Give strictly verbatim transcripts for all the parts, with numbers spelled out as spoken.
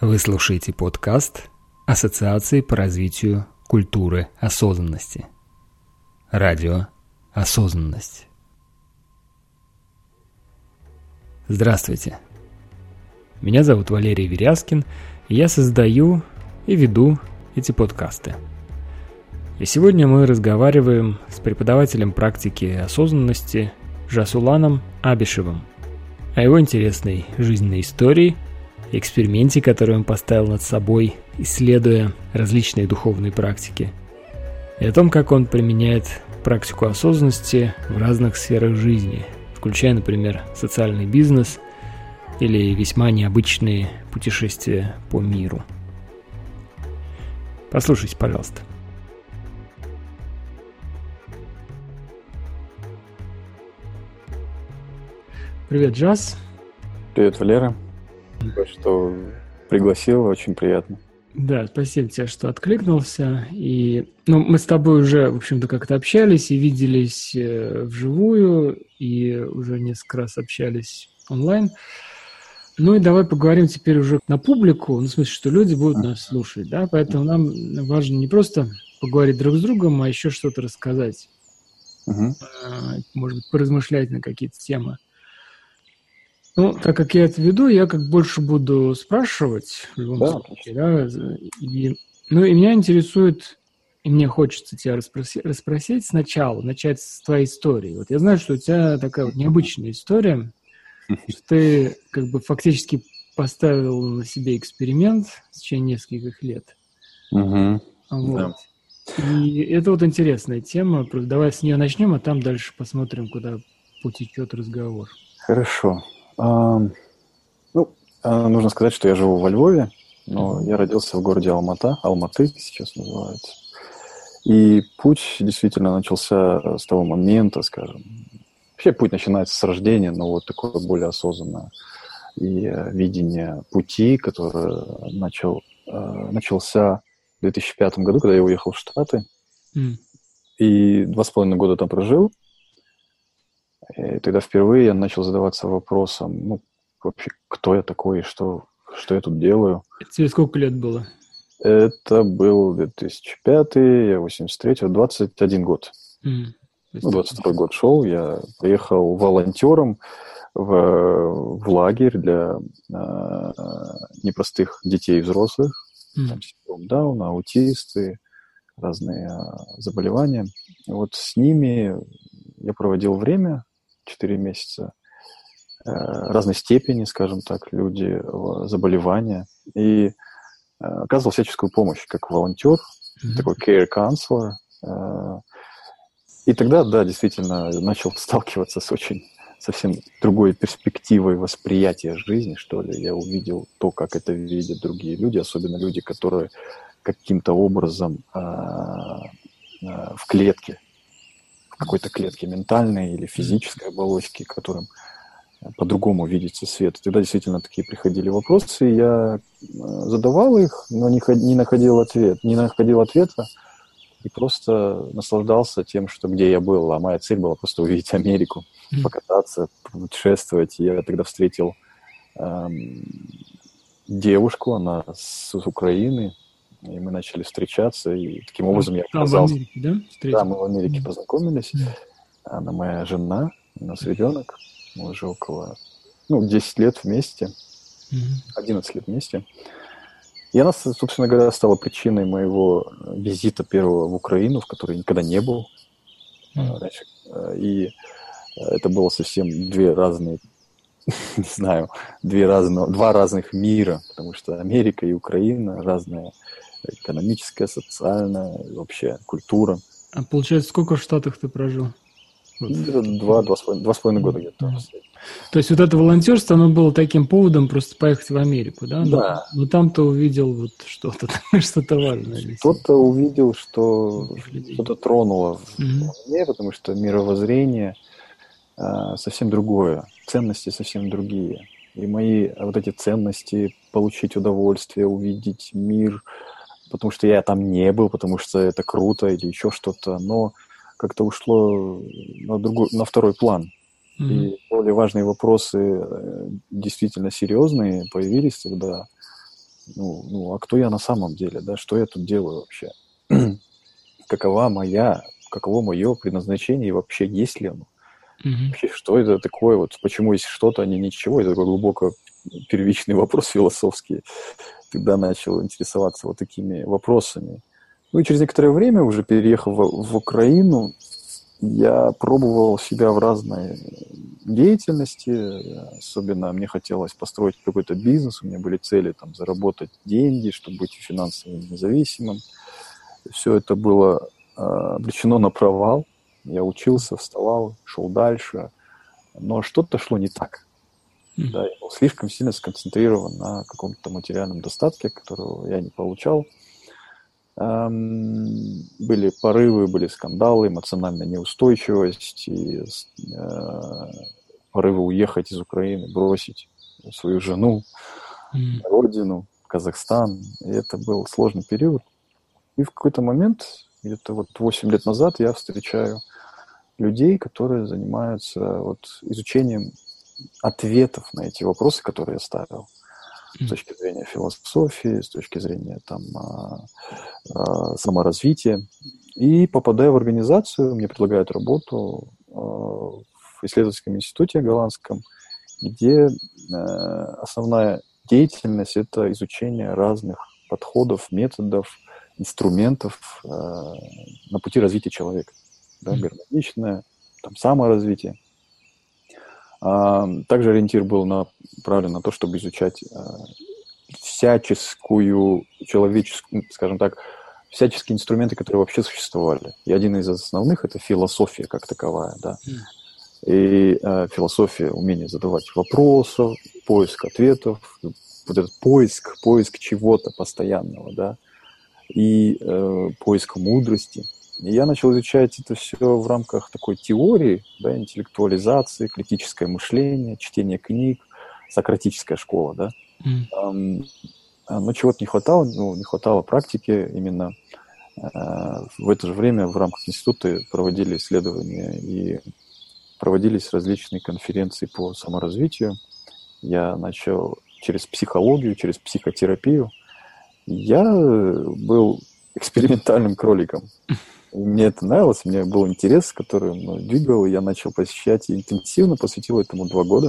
Вы слушаете подкаст Ассоциации по развитию культуры осознанности. Радио «Осознанность». Здравствуйте. Меня зовут Валерий Верязкин, и я создаю и веду эти подкасты. И сегодня мы разговариваем с преподавателем практики осознанности Жасуланом Абишевым о его интересной жизненной истории, эксперименте, который он поставил над собой, исследуя различные духовные практики, и о том, как он применяет практику осознанности в разных сферах жизни, включая, например, социальный бизнес или весьма необычные путешествия по миру. Послушайте, пожалуйста. Привет, Джаз. Привет, Валера. Спасибо, что пригласил, очень приятно. Да, спасибо тебе, что откликнулся. И, ну, мы с тобой уже, в общем-то, как-то общались и виделись э, вживую, и уже несколько раз общались онлайн. Ну и давай поговорим теперь уже на публику, ну, в смысле, что люди будут нас слушать, да, поэтому нам важно не просто поговорить друг с другом, а еще что-то рассказать. Угу. Может быть, поразмышлять на какие-то темы. Ну, так как я это веду, я как больше буду спрашивать в любом Да, случае, да, и, ну, и меня интересует, и мне хочется тебя расспросить, расспросить сначала, начать с твоей истории. Вот я знаю, что у тебя такая вот необычная история, что ты как бы фактически поставил на себе эксперимент в течение нескольких лет. Угу. Вот. Да. И это вот интересная тема, давай с нее начнем, а там дальше посмотрим, куда потечет разговор. Хорошо. А, ну, нужно сказать, что я живу во Львове, но я родился в городе Алмата, Алматы сейчас называется. И путь действительно начался с того момента, скажем. Вообще путь начинается с рождения, но вот такое более осознанное и видение пути, который начал, начался в две тысячи пятом году, когда я уехал в Штаты. Mm. И два с половиной года там прожил. И тогда впервые я начал задаваться вопросом, ну, вообще, кто я такой, что, что я тут делаю. Тебе сколько лет было? Это был две тысячи пятый, я восемьдесят третий, двадцать один год. Mm. Ну, двадцать второй год шел, я приехал волонтером в, в лагерь для э, непростых детей и взрослых. Mm. Там синдром Дауна, аутисты, разные э, заболевания. И вот с ними я проводил время, четыре месяца, э, разной степени, скажем так, люди, заболевания, и э, оказывал всяческую помощь, как волонтер, mm-hmm. такой care counselor. Э, и тогда, да, действительно, начал сталкиваться с очень совсем другой перспективой восприятия жизни, что ли. Я увидел то, как это видят другие люди, особенно люди, которые каким-то образом э, э, в клетке, в какой-то клетке ментальной или физической оболочки, которым по-другому видится свет. Тогда действительно такие приходили вопросы, и я задавал их, но не, не находил ответ, не находил ответа, и просто наслаждался тем, что где я был. А моя цель была просто увидеть Америку, mm-hmm. покататься, путешествовать. И я тогда встретил эм, девушку, она с, с Украины, и мы начали встречаться, и таким образом я оказался... Там в Америке, да? Встретил? Да, мы в Америке mm-hmm. познакомились. Mm-hmm. Она моя жена, у нас ребенок, мы уже около, ну, десять лет вместе, mm-hmm. одиннадцать лет вместе. И она, собственно говоря, стала причиной моего визита первого в Украину, в которой я никогда не был mm-hmm. раньше. И это было совсем две разные, не знаю, две разные, два разных мира, потому что Америка и Украина разная. Экономическая, социальная, вообще культура. А получается, сколько в Штатах ты прожил? Два, два с половиной года где-то. То есть вот это волонтерство, оно было таким поводом просто поехать в Америку, да? Да. Но, но там ты увидел вот что-то, что-то важное. Что-то увидел, что что-то тронуло в мне, потому что мировоззрение а, совсем другое, ценности совсем другие. И мои вот эти ценности, получить удовольствие, увидеть мир, потому что я там не был, потому что это круто или еще что-то, но как-то ушло на, другой, на второй план. Mm-hmm. И более важные вопросы, действительно серьезные, появились тогда. ну, ну, а кто я на самом деле, да, что я тут делаю вообще? Какова моя, каково мое предназначение и вообще есть ли оно? Mm-hmm. Вообще, что это такое? Вот почему есть что-то, а не ничего? Это такой глубоко первичный вопрос философский. Тогда начал интересоваться вот такими вопросами. Ну и через некоторое время, уже переехав в, в Украину, я пробовал себя в разной деятельности. Особенно мне хотелось построить какой-то бизнес. У меня были цели там заработать деньги, чтобы быть финансово независимым. Все это было э, обречено на провал. Я учился, вставал, шел дальше. Но что-то шло не так. Mm. Да, я был слишком сильно сконцентрирован на каком-то материальном достатке, которого я не получал. Эм, были порывы, были скандалы, эмоциональная неустойчивость, и, э, порывы уехать из Украины, бросить свою жену, mm. родину, Казахстан. И это был сложный период. И в какой-то момент, где-то вот восемь лет назад, я встречаю людей, которые занимаются вот изучением ответов на эти вопросы, которые я ставил. Mm. С точки зрения философии, с точки зрения там, саморазвития. И попадая в организацию, мне предлагают работу в исследовательском институте голландском, где основная деятельность – это изучение разных подходов, методов, инструментов на пути развития человека. Да, гармоничное, там, саморазвитие. Также ориентир был направлен на то, чтобы изучать всяческую человеческую, скажем так, всяческие инструменты, которые вообще существовали. И один из основных – это философия как таковая. Да. И э, философия, умение задавать вопросы, поиск ответов, вот этот поиск, поиск чего-то постоянного, да, и э, поиск мудрости. И я начал изучать это все в рамках такой теории, да, интеллектуализации, критическое мышление, чтение книг, сократическая школа, да. Mm. Um, но чего-то не хватало, ну, не хватало практики. Именно uh, в это же время в рамках института проводили исследования и проводились различные конференции по саморазвитию. Я начал через психологию, через психотерапию. Я был экспериментальным кроликом. Мне это нравилось, мне был интерес, который ну, двигал, и я начал посещать и интенсивно посвятил этому два года.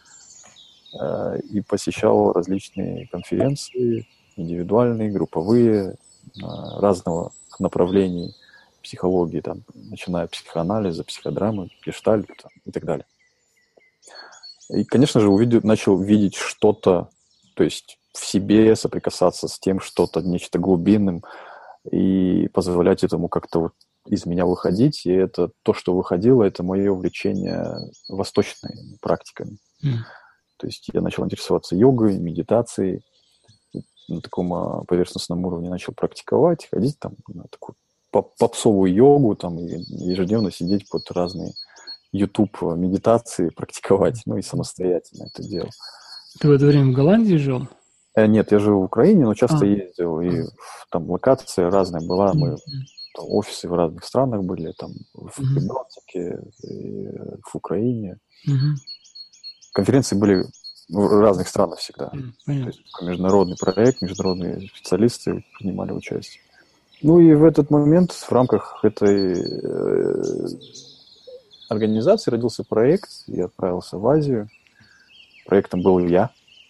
Э, и посещал различные конференции, индивидуальные, групповые, э, разного направлений психологии, там, начиная от психоанализа, психодрамы, гештальт там, и так далее. И, конечно же, увидел, начал видеть что-то, то есть в себе соприкасаться с тем, что-то, нечто глубинным, и позволять этому как-то вот из меня выходить. И это то, что выходило, это мое увлечение восточными практиками. Mm. То есть я начал интересоваться йогой, медитацией, на таком поверхностном уровне начал практиковать, ходить там на такую попсовую йогу, там, и ежедневно сидеть под разные YouTube медитации, практиковать, ну и самостоятельно это делал. Ты в это время в Голландии жил? Нет, я жил в Украине, но часто а. ездил, и там локация разная была, мы mm-hmm. там, офисы в разных странах были, там в Прибалтике, mm-hmm. в Украине. Mm-hmm. Конференции были в разных странах всегда. Mm-hmm. То есть международный проект, международные специалисты принимали участие. Ну и в этот момент в рамках этой э, организации родился проект, я отправился в Азию. Проектом был я.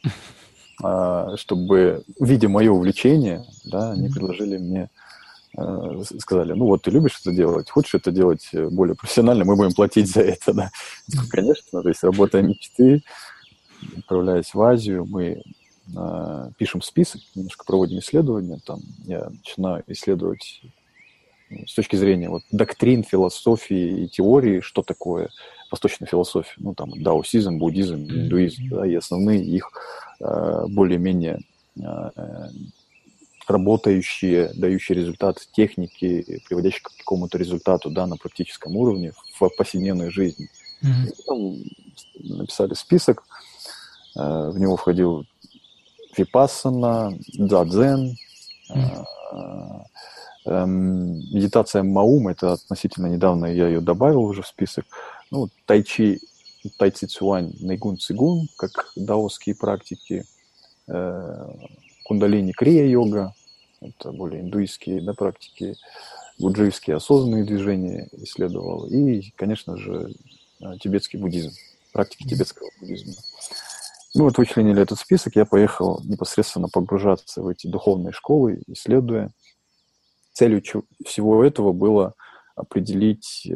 Чтобы, видя мое увлечение, да, они предложили мне, э, сказали, ну вот ты любишь это делать, хочешь это делать более профессионально, мы будем платить за это, да. Конечно, то есть работая мечты, отправляясь в Азию, мы э, пишем список, немножко проводим исследования, там я начинаю исследовать с точки зрения вот, доктрин, философии и теории, что такое восточная философия, ну там даосизм, буддизм, индуизм, да, и основные их э, более-менее э, работающие, дающие результат техники, приводящие к какому-то результату, да, на практическом уровне в повседневной жизни. Mm-hmm. И потом написали список, э, в него входил випассана, дзадзен, mm-hmm. э, э, медитация Маум, это относительно недавно я ее добавил уже в список. Ну, тайчи, тайци цюань, найгун цигун, как даосские практики, э, кундалини крия-йога, это более индуистские, да, практики, буджийские осознанные движения исследовал, и, конечно же, тибетский буддизм, практики тибетского буддизма. Ну вот вычленили этот список, я поехал непосредственно погружаться в эти духовные школы, исследуя. Целью всего этого было определить,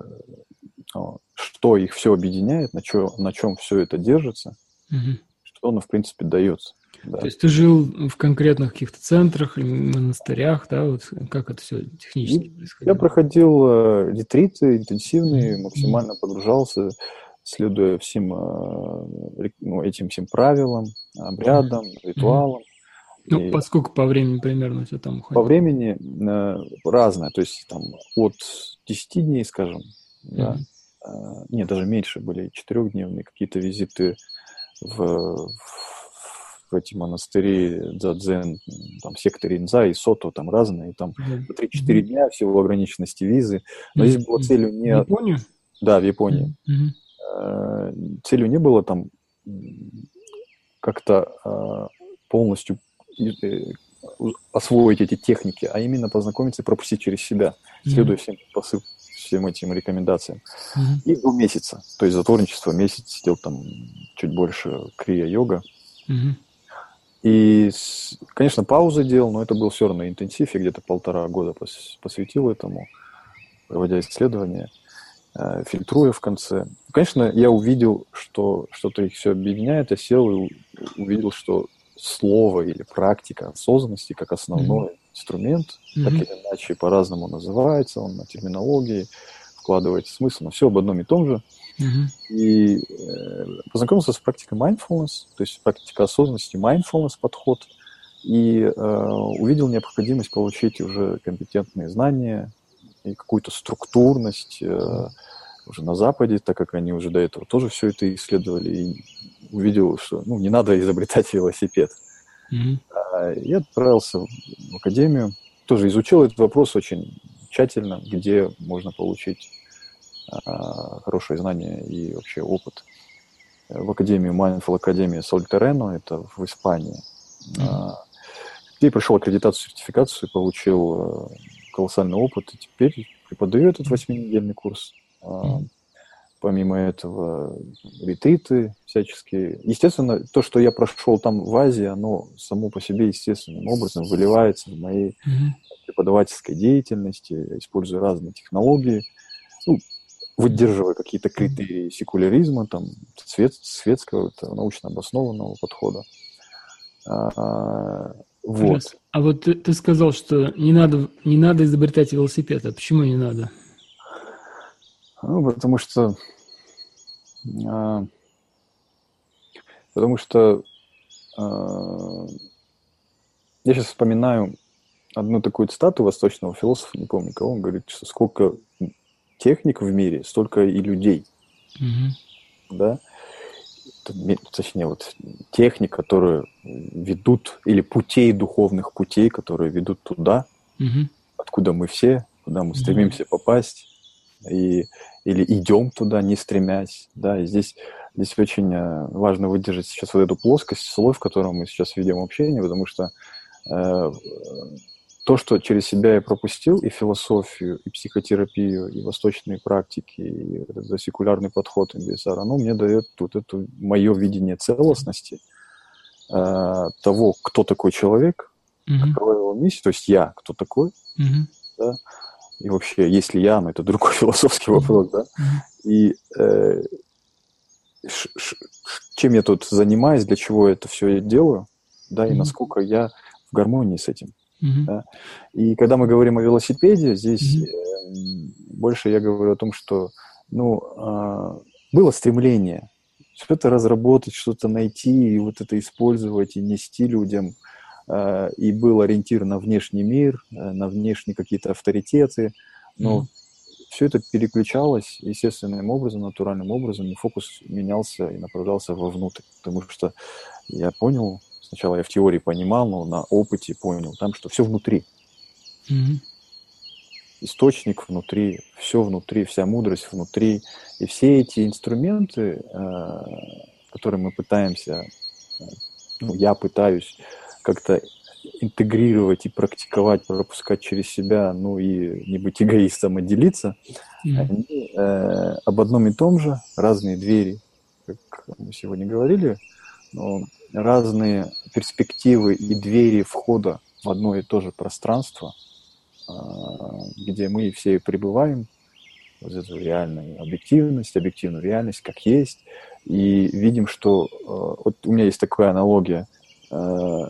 что их все объединяет, на, чё, на чем все это держится, угу. что оно, в принципе, дается. Да. То есть ты жил в конкретных каких-то центрах, монастырях, да, вот как это все технически происходило? Я проходил э, ретриты интенсивные, mm-hmm. максимально погружался, следуя всем э, ну, этим всем правилам, обрядам, mm-hmm. ритуалам. Ну, и поскольку по времени примерно все там уходит? По времени э, разное, то есть там от десяти дней, скажем, mm-hmm. да, э, нет, даже меньше, были четырехдневные какие-то визиты в, в в эти монастыри дзадзен, там секты Ринза и Сото, там разные, там mm-hmm. три-четыре дня всего ограниченности визы. Но mm-hmm. здесь было целью не... В Японию? Да, в Японии. Mm-hmm. Целью не было там как-то полностью освоить эти техники, а именно познакомиться и пропустить через себя, следуя mm-hmm. всем посыл, всем этим рекомендациям. Mm-hmm. И до месяца, то есть затворничество, месяц сидел там чуть больше крия-йога. Mm-hmm. И, конечно, паузы делал, но это был все равно интенсив. Я где-то полтора года посвятил этому, проводя исследования, фильтруя в конце. Конечно, я увидел, что что-то их все объединяет. Я сел и увидел, что слово или практика осознанности как основной mm-hmm. инструмент, mm-hmm. так или иначе по-разному называется, он на терминологии вкладывает смысл, но все об одном и том же. Uh-huh. И э, познакомился с практикой mindfulness, то есть практика осознанности, mindfulness подход, и э, увидел необходимость получить уже компетентные знания и какую-то структурность э, уже на Западе, так как они уже до этого тоже все это исследовали, и увидел, что ну, не надо изобретать велосипед. Uh-huh. А, и отправился в академию, тоже изучил этот вопрос очень тщательно, где можно получить хорошие знания и вообще опыт. В Академию Mindful Академии Соль-Террено, это в Испании. Mm-hmm. Где прошел аккредитацию, сертификацию, получил колоссальный опыт, и теперь преподаю этот восьминедельный курс. Mm-hmm. Помимо этого, ретриты всяческие. Естественно, то, что я прошел там в Азии, оно само по себе естественным образом выливается в моей mm-hmm. преподавательской деятельности, используя разные технологии. Ну, выдерживая какие-то критерии секуляризма, там, свет, светского, научно обоснованного подхода. А, вот. А вот ты, ты сказал, что не надо, не надо изобретать велосипед. А почему не надо? Ну, потому что... А, потому что... А, я сейчас вспоминаю одну такую цитату восточного философа, не помню кого, он говорит, что сколько... техник в мире, столько и людей, mm-hmm. да, точнее, вот техник, которые ведут, или путей, духовных путей, которые ведут туда, mm-hmm. откуда мы все, куда мы mm-hmm. стремимся попасть, и, или идем туда, не стремясь, да, и здесь, здесь очень важно выдержать сейчас вот эту плоскость слой, в котором мы сейчас ведем общение, потому что э, то, что через себя я пропустил, и философию, и психотерапию, и восточные практики, и этот секулярный подход эм би эс ар, оно мне дает вот это мое видение целостности э, того, кто такой человек, mm-hmm. какова его миссия, то есть я, кто такой, mm-hmm. да, и вообще, есть ли я, но это другой философский вопрос, mm-hmm. да, и э, ш, ш, чем я тут занимаюсь, для чего я это все делаю, да, и mm-hmm. насколько я в гармонии с этим. Uh-huh. Да? И когда мы говорим о велосипеде, здесь uh-huh. э, больше я говорю о том, что ну, э, было стремление что-то разработать, что-то найти, и вот это использовать, и нести людям. Э, и был ориентир на внешний мир, э, на внешние какие-то авторитеты. Но uh-huh. все это переключалось естественным образом, натуральным образом, и фокус менялся и направлялся вовнутрь. Потому что я понял... Сначала я в теории понимал, но на опыте понял, там, что все внутри. Mm-hmm. Источник внутри, все внутри, вся мудрость внутри. И все эти инструменты, которые мы пытаемся, ну, я пытаюсь как-то интегрировать и практиковать, пропускать через себя, ну и не быть эгоистом, а делиться, mm-hmm. они э, об одном и том же, разные двери, как мы сегодня говорили, но разные перспективы и двери входа в одно и то же пространство, э, где мы все пребываем, вот эту реальную объективность, объективную реальность, как есть, и видим, что э, вот у меня есть такая аналогия, э,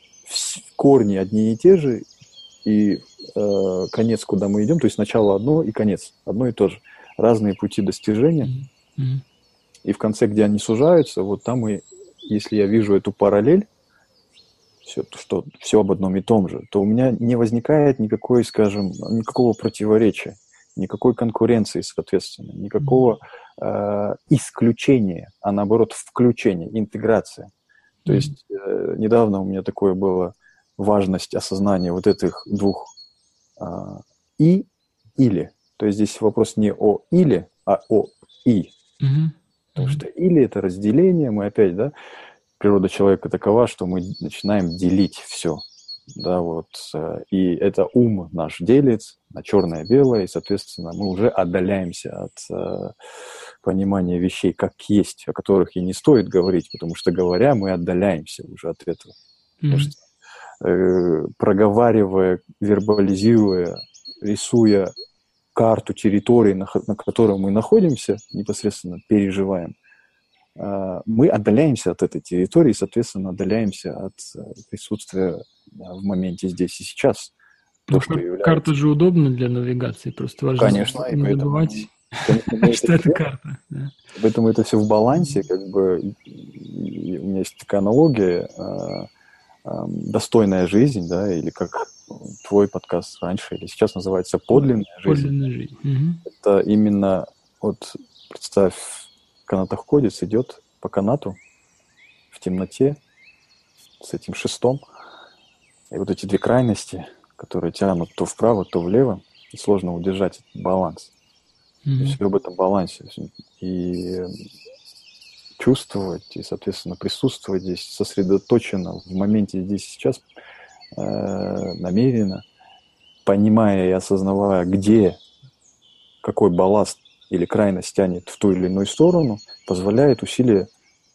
корни одни и те же, и э, конец, куда мы идем, то есть начало одно и конец одно и то же. Разные пути достижения. Mm-hmm. И в конце, где они сужаются, вот там и, если я вижу эту параллель, все, что все об одном и том же, то у меня не возникает никакой, скажем, никакого противоречия, никакой конкуренции, соответственно, никакого э, исключения, а наоборот включения, интеграция. То mm-hmm. есть э, недавно у меня такое было важность осознания вот этих двух э, «и» или. То есть здесь вопрос не о «или», а о «и». Mm-hmm. Потому что «или» — это разделение, мы опять, да, природа человека такова, что мы начинаем делить все. Да, вот, э, и это ум наш делит на черное-белое, и, соответственно, мы уже отдаляемся от э, понимания вещей как есть, о которых и не стоит говорить, потому что, говоря, мы отдаляемся уже от этого. Mm-hmm. Потому что, э, проговаривая, вербализируя, рисуя карту территории, на, на которой мы находимся, непосредственно переживаем, э, мы отдаляемся от этой территории, соответственно, отдаляемся от э, присутствия в моменте здесь и сейчас. То, что является... Карта же удобна для навигации, просто важно Конечно, не поэтому, забывать, конечно, что это карта. Да. Поэтому это все в балансе, как бы, и у меня есть такая аналогия, э, э, достойная жизнь, да, или как твой подкаст раньше или сейчас называется подлинная жизнь. Подлинная жизнь. Угу. Это именно, вот представь, канатоходец идет по канату в темноте с этим шестом, и вот эти две крайности, которые тянут то вправо, то влево, и сложно удержать этот баланс. Mm-hmm. И все об этом балансе. И чувствовать, и, соответственно, присутствовать здесь сосредоточенно в моменте здесь сейчас, э, намеренно, понимая и осознавая, где какой балласт или крайность тянет в ту или иную сторону, позволяет усилие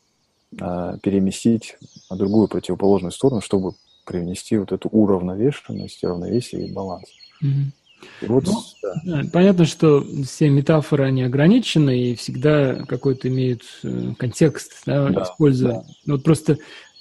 э, переместить на другую противоположную сторону, чтобы привнести вот эту уравновешенность, равновесие и баланс. Mm-hmm. И вот, ну, да. Понятно, что все метафоры, они ограничены и всегда какой-то имеют контекст, да, да, использовать. Да. Вот просто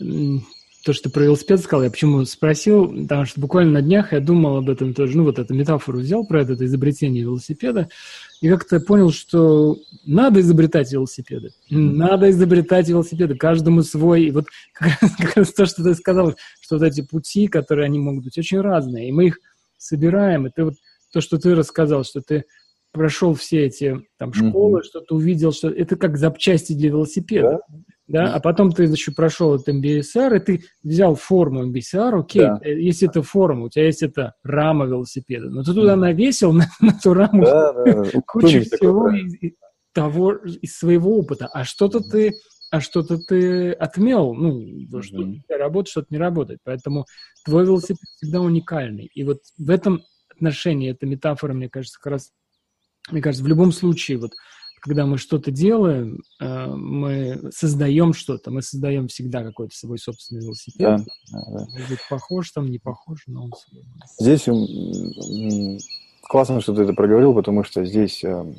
то, что ты про велосипед сказал, я почему спросил, потому что буквально на днях я думал об этом тоже, ну вот эту метафору взял про это, это изобретение велосипеда, и как-то понял, что надо изобретать велосипеды, mm-hmm. надо изобретать велосипеды, каждому свой. И вот как раз, как раз то, что ты сказал, что вот эти пути, которые они могут быть очень разные, и мы их собираем, и ты вот то, что ты рассказал, что ты прошел все эти там школы, mm-hmm. что ты увидел, что это как запчасти для велосипеда. Yeah. Да, а потом ты еще прошел этот эм би эс ар, и ты взял форму эм би эс ар, окей, да. Если это форма, у тебя есть эта рама велосипеда, но ты туда навесил на, на ту раму да, да. кучу всего из, из того, из своего опыта, а что-то ты, а что-то ты отмел, ну, mm-hmm. что-то работает, что-то не работает, поэтому твой велосипед всегда уникальный, и вот в этом отношении эта метафора, мне кажется, как раз, мне кажется, в любом случае, вот, когда мы что-то делаем, мы создаем что-то, мы создаем всегда какой-то свой собственный велосипед. Да, да. Может быть, похож там, не похож, но он свой. Здесь классно, что ты это проговорил, потому что здесь у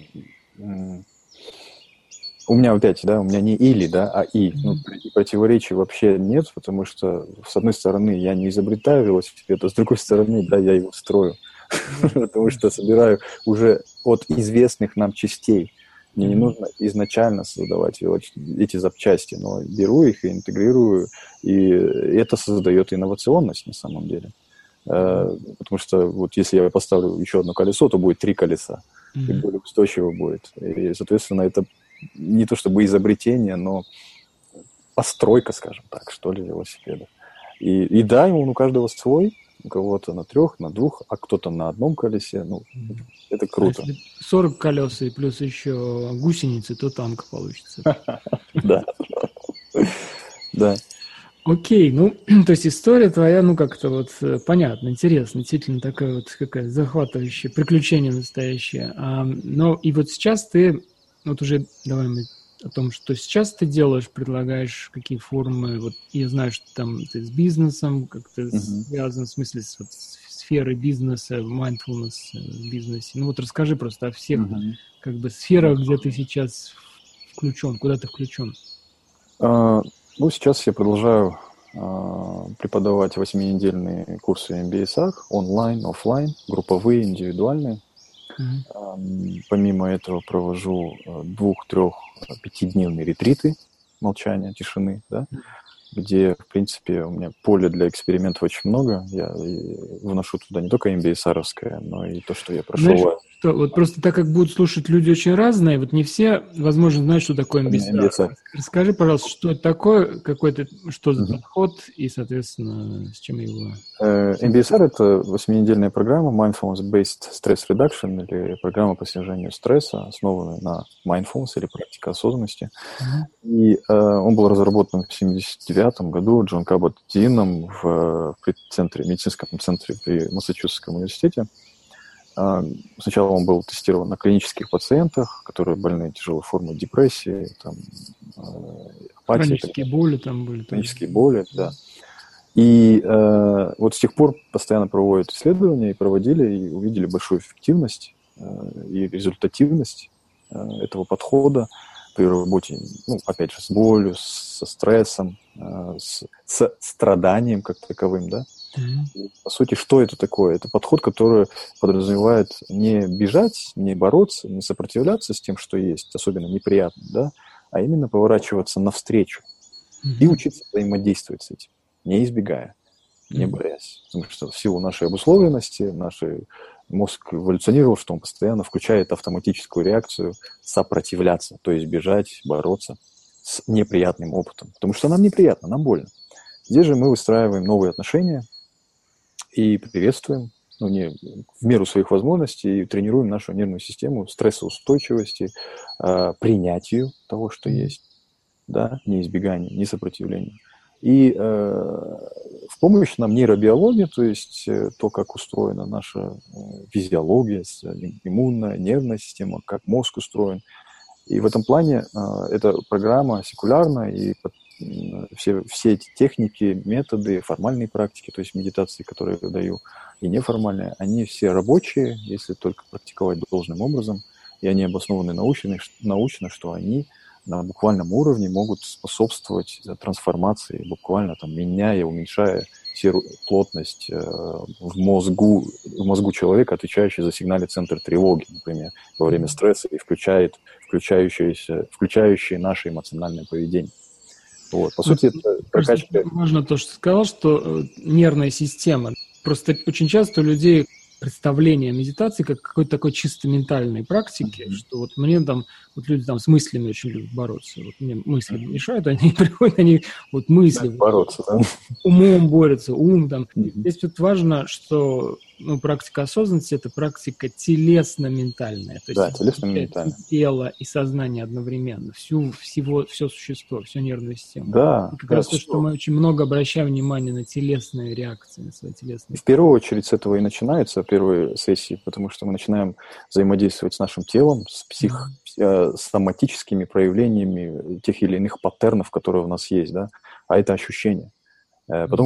меня опять, да, у меня не или, да, а и. Ну, противоречий вообще нет, потому что, с одной стороны, я не изобретаю велосипед, а с другой стороны, да, я его строю. Потому что собираю уже от известных нам частей. Мне не нужно изначально создавать эти запчасти, но беру их и интегрирую, и это создает инновационность на самом деле. Потому что вот если я поставлю еще одно колесо, то будет три колеса, mm-hmm. и более устойчиво будет. И, соответственно, это не то чтобы изобретение, но постройка, скажем так, что ли, велосипеда. И, и да, он у каждого свой, у кого-то на трех, на двух, а кто-то на одном колесе. Ну, это круто. Если сорок колес и плюс еще гусеницы, то танк получится. Да. Да. Окей, ну, то есть история твоя, ну, как-то вот понятно, интересно, действительно такая вот какая захватывающая, приключение настоящее. А, но и вот сейчас ты, вот уже давай мы о том, что сейчас ты делаешь, предлагаешь, какие формы, вот я знаю, что там ты с бизнесом как-то Мгм. связан, в смысле, с вот, сферой бизнеса, mindfulness в бизнесе. Ну, вот расскажи просто о всех, Мгм. как бы, сферах, где ты сейчас включен, куда ты включен. А, ну, сейчас я продолжаю а, преподавать восьминедельные курсы эм би эс ар, онлайн, офлайн, групповые, индивидуальные. Мгм. А, помимо этого провожу а, двух-, трех-, пятидневные ретриты молчания, тишины, да, где, в принципе, у меня поле для экспериментов очень много. Я и вношу туда не только эм би эс ар-овское, но и то, что я Знаешь, прошел. что, вот просто так как будут слушать люди очень разные, вот не все, возможно, знают, что такое эм би эс ар. эм би эс ар. Расскажи, пожалуйста, что это такое, какой-то, что за Мгм. подход и, соответственно, с чем его... эм би эс ар – это восьминедельная программа Mindfulness-Based Stress Reduction, или программа по снижению стресса, основанная на mindfulness или практика осознанности. Мгм. И э, он был разработан в семьдесят девятом году Джон Кабот-Дином в, в центре, медицинском центре при Массачусетском университете. Э, сначала он был тестирован на клинических пациентах, которые больны тяжелой формой депрессии, там, э, апатии, Хронические боли там были тоже. хронические боли, да. И э, вот с тех пор постоянно проводят исследования, и проводили, и увидели большую эффективность э, и результативность э, этого подхода при работе, ну, опять же, с болью, со стрессом, э, с, с страданием как таковым, да. Мгм. И, по сути, что это такое? Это подход, который подразумевает не бежать, не бороться, не сопротивляться с тем, что есть, особенно неприятно, да, а именно поворачиваться навстречу и Мгм. учиться взаимодействовать с этим, не избегая, не Мгм. борясь. Потому что в силу нашей обусловленности наш мозг эволюционировал, что он постоянно включает автоматическую реакцию сопротивляться, то есть бежать, бороться с неприятным опытом. Потому что нам неприятно, нам больно. Здесь же мы выстраиваем новые отношения и приветствуем, ну, не, в меру своих возможностей, и тренируем нашу нервную систему стрессоустойчивости, э, принятию того, что есть, да, не избеганию, не сопротивлению. И э, в помощь нам нейробиология, то есть э, то, как устроена наша э, физиология, иммунная, нервная система, как мозг устроен. И в этом плане э, эта программа секулярная, и под, э, все, все эти техники, методы, формальные практики, то есть медитации, которые я даю, и неформальные, они все рабочие, если только практиковать должным образом, и они обоснованы научно, научно, что они на буквальном уровне могут способствовать трансформации, буквально там меняя, уменьшая серу, плотность э, в мозгу, в мозгу человека, отвечающий за сигнальный центр тревоги, например, во время стресса, и включает включающиеся, включающие наше эмоциональное поведение. Вот. По Вот, сути, мне это кажется, прокачка... важно то, что ты сказал, что э, нервная система. Просто очень часто у людей представление о медитации как какой-то такой чисто ментальной практики, Mm-hmm. что вот мне там, вот люди там с мыслями очень любят бороться. Вот мне мысли мешают, они приходят, они вот мысли, вот, бороться, да? умом борются, ум там. Mm-hmm. Здесь тут важно, что ну, практика осознанности – это практика телесно-ментальная. То есть Да, телесно-ментально. и тело, и сознание одновременно, всю, всего, все существо, всю нервную систему. Да, И как да, раз то, все. что мы очень много обращаем внимание на телесные реакции, на свои телесные. В первую очередь с этого и начинаются первые сессии, потому что мы начинаем взаимодействовать с нашим телом, с псих, mm-hmm. с соматическими проявлениями тех или иных паттернов, которые у нас есть, да, а это ощущения. Потом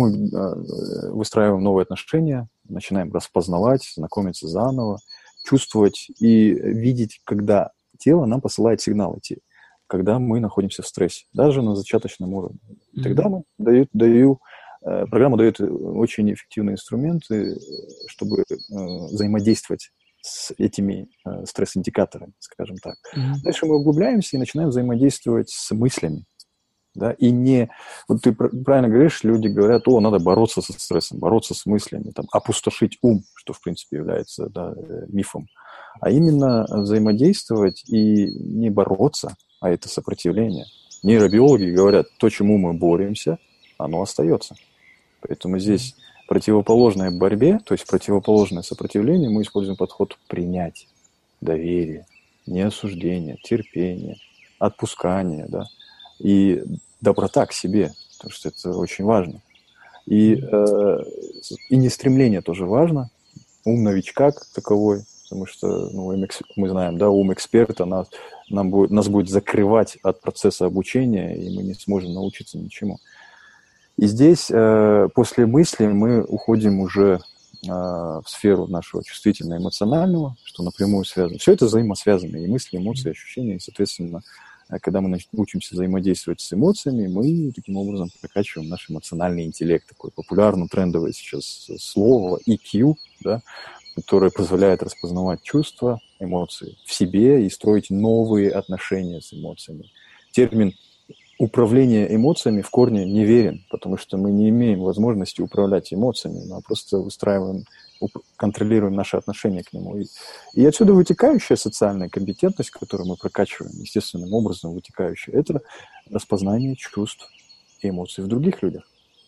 мы выстраиваем новые отношения, начинаем распознавать, знакомиться заново, чувствовать и видеть, когда тело нам посылает сигналы, когда мы находимся в стрессе, даже на зачаточном уровне. И тогда мы дают, даю, программа дает очень эффективные инструменты, чтобы взаимодействовать с этими стресс-индикаторами, скажем так. Mm-hmm. Дальше мы углубляемся и начинаем взаимодействовать с мыслями. Да, и не... Вот ты правильно говоришь, люди говорят, о, надо бороться со стрессом, бороться с мыслями, там, опустошить ум, что, в принципе, является да, мифом. А именно взаимодействовать и не бороться, а это сопротивление. Нейробиологи говорят, то, чему мы боремся, оно остается. Поэтому здесь противоположное борьбе, то есть противоположное сопротивление, мы используем подход принятия, доверия, неосуждения, терпения, отпускания, да, и доброта к себе. потому что это очень важно. И, э, и не стремление тоже важно, ум новичка как таковой, потому что ну, мы знаем, да, ум эксперта нас, нам будет, нас будет закрывать от процесса обучения, и мы не сможем научиться ничему. И здесь э, после мысли мы уходим уже э, в сферу нашего чувствительно-эмоционального, что напрямую связано. Все это взаимосвязано, и мысли, эмоции, ощущения, и, соответственно, когда мы учимся взаимодействовать с эмоциями, мы таким образом прокачиваем наш эмоциональный интеллект. Такое популярно, трендовое сейчас слово и кью, да, которое позволяет распознавать чувства, эмоции в себе и строить новые отношения с эмоциями. Термин управление эмоциями в корне неверен, потому что мы не имеем возможности управлять эмоциями, мы просто выстраиваем, контролируем наши отношения к нему. И, и отсюда вытекающая социальная компетентность, которую мы прокачиваем, естественным образом вытекающая, это распознание чувств и эмоций в других людях.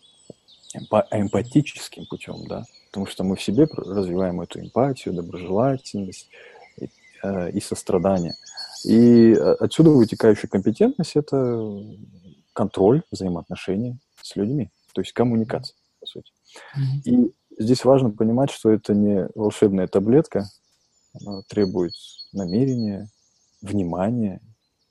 Эмпа- эмпатическим путем, да, потому что мы в себе развиваем эту эмпатию, доброжелательность и, э, и сострадание. И отсюда вытекающая компетентность – это контроль взаимоотношений с людьми, то есть коммуникация, по сути. Mm-hmm. И здесь важно понимать, что это не волшебная таблетка, она требует намерения, внимания,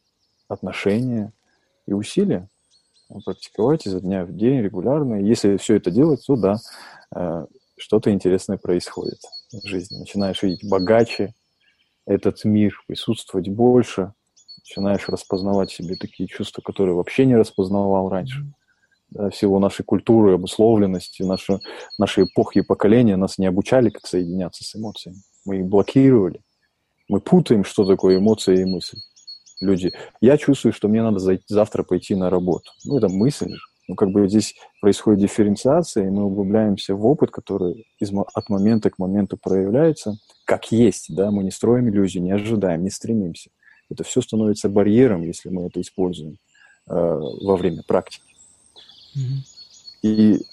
отношения и усилия. Практиковать изо дня в день регулярно. И если все это делать, то да, что-то интересное происходит в жизни. Начинаешь видеть богаче этот мир, присутствовать больше, начинаешь распознавать в себе такие чувства, которые вообще не распознавал раньше. Да, в силу нашей культуры, обусловленности, нашей, нашей эпохи и поколения нас не обучали, как соединяться с эмоциями. Мы их блокировали. Мы путаем, что такое эмоция и мысль. Люди, я чувствую, что мне надо завтра пойти на работу. Ну, это мысль же. Ну, как бы здесь происходит дифференциация, и мы углубляемся в опыт, который из, от момента к моменту проявляется, как есть, да, мы не строим иллюзии, не ожидаем, не стремимся. Это все становится барьером, если мы это используем э, во время практики. Mm-hmm. И, э,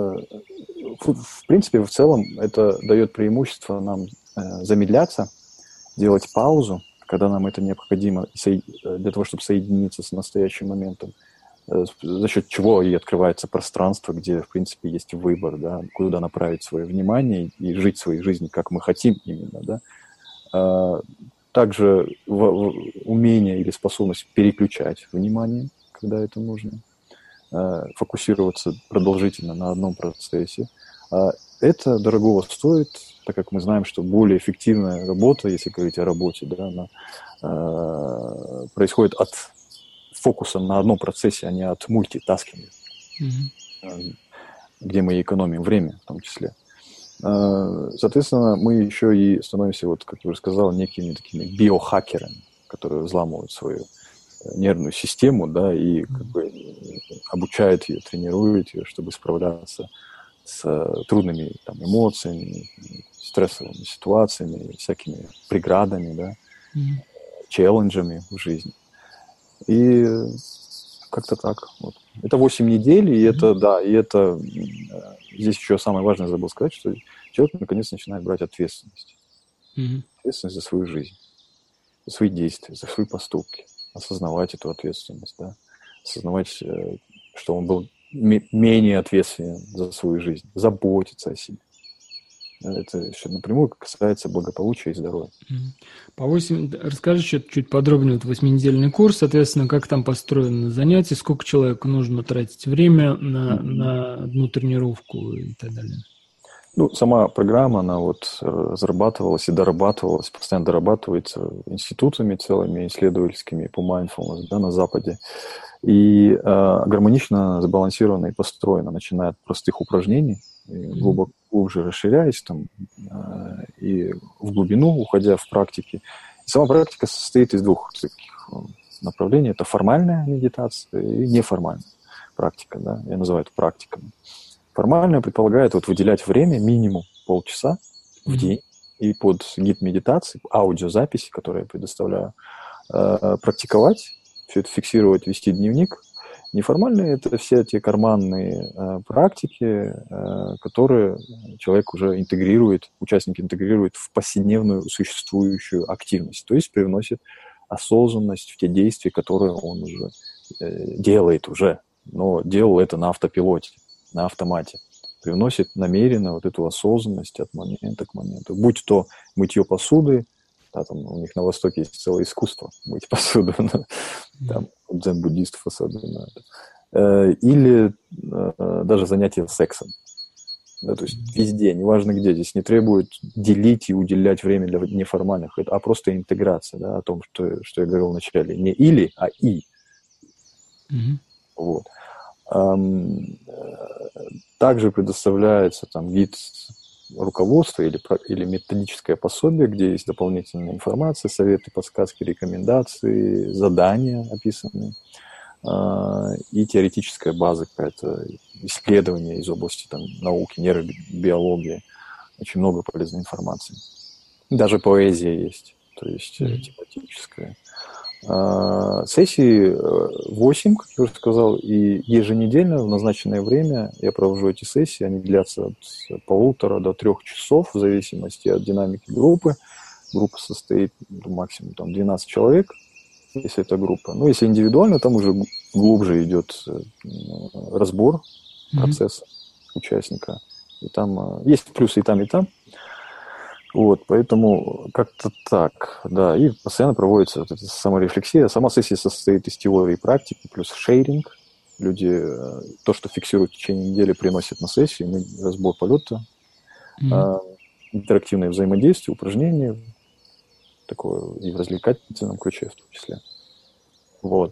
в, в принципе, в целом это дает преимущество нам э, замедляться, делать паузу, когда нам это необходимо для того, чтобы соединиться с настоящим моментом, за счет чего и открывается пространство, где, в принципе, есть выбор, да, куда направить свое внимание и жить своей жизнью, как мы хотим именно, да. Также умение или способность переключать внимание, когда это нужно, фокусироваться продолжительно на одном процессе. Это дорогого стоит, так как мы знаем, что более эффективная работа, если говорить о работе, да, она происходит от фокуса на одном процессе, а не от мультитаскинга, mm-hmm. где мы экономим время в том числе. Соответственно, мы еще и становимся, вот, как я уже сказал, некими такими биохакерами, которые взламывают свою нервную систему, да, и как бы обучают ее, тренируют ее, чтобы справляться с трудными там, эмоциями, стрессовыми ситуациями, всякими преградами, да, mm-hmm. челленджами в жизни. И как-то так. Вот. Это восемь недель, и mm-hmm. это, да, и это, здесь еще самое важное забыл сказать, что человек наконец начинает брать ответственность. Mm-hmm. Ответственность за свою жизнь, за свои действия, за свои поступки. Осознавать эту ответственность, да. Осознавать, что он был м- менее ответственен за свою жизнь, заботиться о себе. Это еще напрямую касается благополучия и здоровья. По восемь... Расскажи чуть, чуть подробнее, вот восьминедельный курс, соответственно, как там построено занятие, сколько человеку нужно тратить время на, mm-hmm. на одну тренировку и так далее. Ну, сама программа, она вот разрабатывалась и дорабатывалась, постоянно дорабатывается институтами целыми, исследовательскими по mindfulness, да, на Западе. И э, гармонично сбалансирована и построена, начиная от простых упражнений, mm-hmm. глубоко, глубже расширяясь там, э, и в глубину, уходя в практики. И сама практика состоит из двух таких направлений. Это формальная медитация и неформальная практика. Да? Я называю это практиками. Формальная предполагает вот, выделять время, минимум полчаса в mm-hmm. день, и под гид медитации, аудиозаписи, которые я предоставляю, э, практиковать, все это фиксировать, вести дневник. Неформальные – это все те карманные э, практики, э, которые человек уже интегрирует, участник интегрирует в повседневную существующую активность, то есть привносит осознанность в те действия, которые он уже э, делает уже но делал это на автопилоте, на автомате. Привносит намеренно вот эту осознанность от момента к моменту. Будь то мытье посуды, да, там у них на Востоке есть целое искусство мыть посуду, там дзен-буддистов особенно. Или даже занятие сексом. Да, то есть везде, неважно где, здесь не требует делить и уделять время для неформальных, а просто интеграция, да, о том, что, что я говорил вначале. Не или, а и. Mm-hmm. Вот. Также предоставляется там вид руководства или, или методическое пособие, где есть дополнительная информация, советы, подсказки, рекомендации, задания описанные. И теоретическая база какая-то, исследования из области там, науки, нейробиологии. Очень много полезной информации. Даже поэзия есть, то есть mm-hmm. тематическая. Сессии восемь, как я уже сказал, и еженедельно в назначенное время я провожу эти сессии. Они длятся от полутора до трех часов в зависимости от динамики группы. Группа состоит максимум там, двенадцать человек, если это группа. Ну, если индивидуально, там уже глубже идет разбор процесса mm-hmm. участника. И там есть плюсы и там, и там. Вот, поэтому как-то так, да, и постоянно проводится вот эта саморефлексия. Сама сессия состоит из теории и практики, плюс шейринг. Люди то, что фиксируют в течение недели, приносят на сессию, мы разбор полета, mm-hmm. интерактивное взаимодействие, упражнения, такое и в развлекательном ключе в том числе. Вот.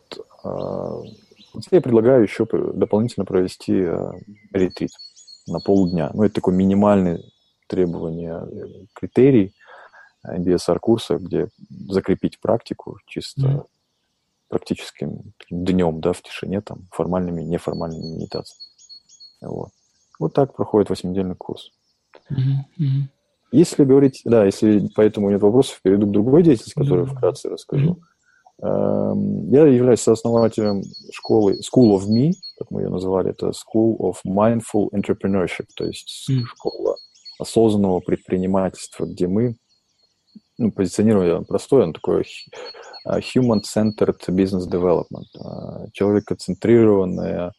Я предлагаю еще дополнительно провести ретрит на полдня. Ну, это такой минимальный требования, критерий би эс ар-курса, где закрепить практику чисто mm-hmm. практическим таким днем, да, в тишине, там, формальными, неформальными медитациями. Вот. Вот так проходит восьминедельный курс. Mm-hmm. Если говорить, да, если поэтому нет вопросов, перейду к другой деятельности, которую mm-hmm. вкратце расскажу. Mm-hmm. Я являюсь сооснователем школы School of Me, как мы ее называли, это School of Mindful Entrepreneurship, то есть mm-hmm. школа осознанного предпринимательства, где мы, ну, позиционируем простое, он такой human-centered business development, человекоцентрированное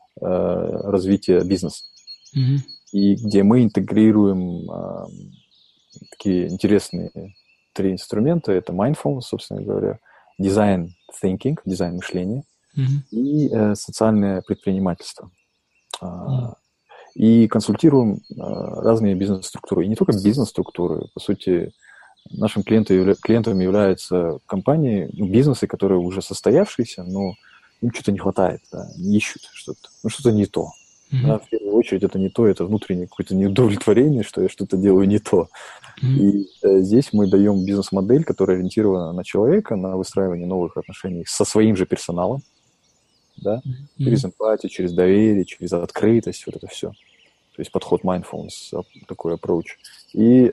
развитие бизнеса. Mm-hmm. И где мы интегрируем а, такие интересные три инструмента. Это mindfulness, собственно говоря, design thinking, дизайн мышления mm-hmm. и э, социальное предпринимательство. Mm-hmm. И консультируем а, разные бизнес-структуры. И не только бизнес-структуры. По сути, нашим клиентом, клиентами являются компании, ну, бизнесы, которые уже состоявшиеся, но им что-то не хватает, да, не ищут что-то. Ну, что-то не то. Mm-hmm. Да, в первую очередь это не то, это внутреннее какое-то неудовлетворение, что я что-то делаю не то. Mm-hmm. И э, здесь мы даем бизнес-модель, которая ориентирована на человека, на выстраивание новых отношений со своим же персоналом, да, mm-hmm. через эмпатию, через доверие, через открытость, вот это все. То есть подход mindfulness, такой approach. И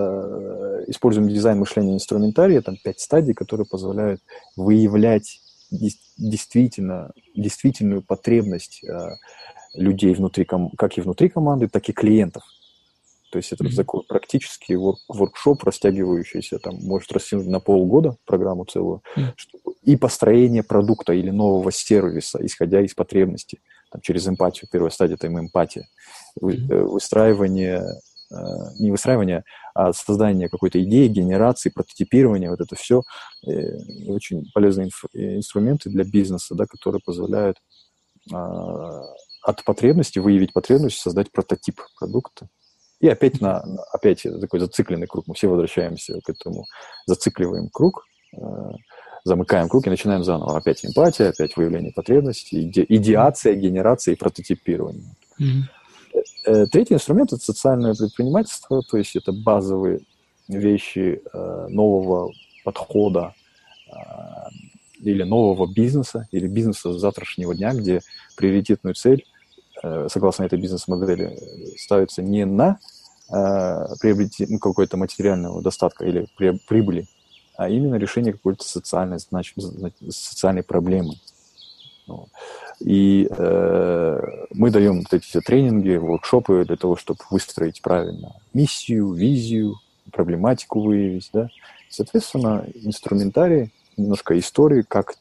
э, используем дизайн мышления инструментария, там пять стадий, которые позволяют выявлять действительно, действительную потребность э, людей внутри, как и внутри команды, так и клиентов. То есть это mm-hmm. такой практический ворк, воркшоп, растягивающийся, там, может растянуть на полгода программу целую, mm-hmm. чтобы, и построение продукта или нового сервиса, исходя из потребностей, там, через эмпатию. Первая стадия – это эмпатия. Mm-hmm. Выстраивание, не выстраивание, а создание какой-то идеи, генерации, прототипирования, вот это все очень полезные инструменты для бизнеса, да, которые позволяют от потребности выявить потребность, создать прототип продукта. И опять, на, опять такой зацикленный круг. Мы все возвращаемся к этому, зацикливаем круг, э, замыкаем круг и начинаем заново. Опять эмпатия, опять выявление потребностей, иде, идеация, генерация и прототипирование. Mm-hmm. Третий инструмент – это социальное предпринимательство, то есть это базовые вещи э, нового подхода э, или нового бизнеса, или бизнеса завтрашнего дня, где приоритетную цель, согласно этой бизнес-модели, ставится не на э, приобретение ну, какой-то материального достатка или при, прибыли, а именно решение какой-то социальной, значит, социальной проблемы. Вот. И э, мы даем вот эти все тренинги, воркшопы для того, чтобы выстроить правильно миссию, визию, проблематику выявить. Да? Соответственно, инструментарий, немножко истории, как это